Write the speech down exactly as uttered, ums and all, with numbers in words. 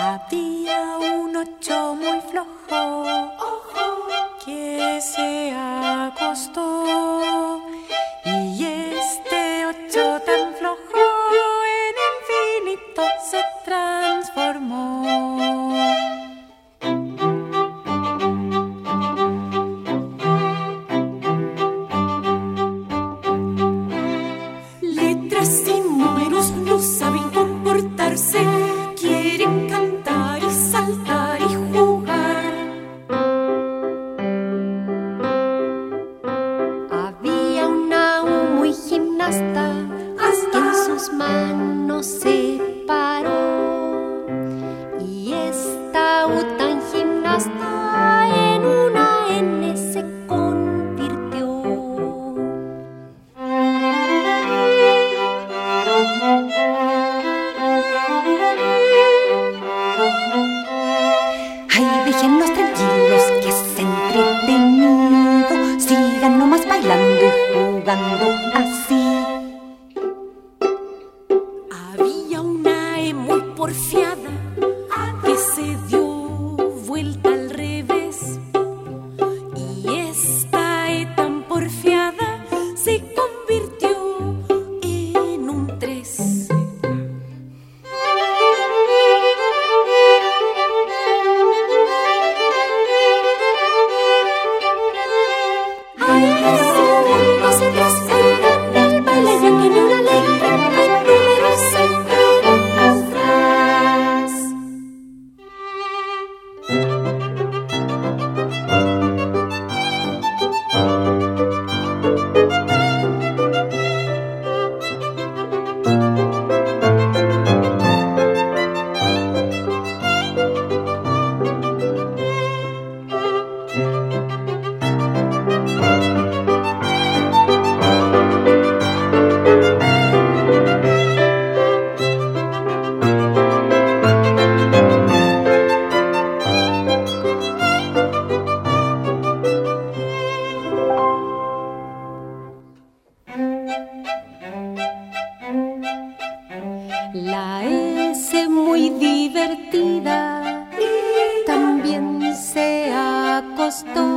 Había un ocho muy flojo que se acostó, y este ocho tan flojo en infinito se transformó. Letras y números no saben comportarse, quieren cantar y saltar y jugar. Había una U muy gimnasta que en sus manos se paró, y esta U tan gimnasta en una N se convirtió. Ay, déjenlos tranquilos, que es entretenido. Sigan nomás bailando y jugando así. Había una E muy porfiada que se dio vuelta al revés, y esta E tan porfiada se convirtió en un tres. La S muy divertida también se acostó,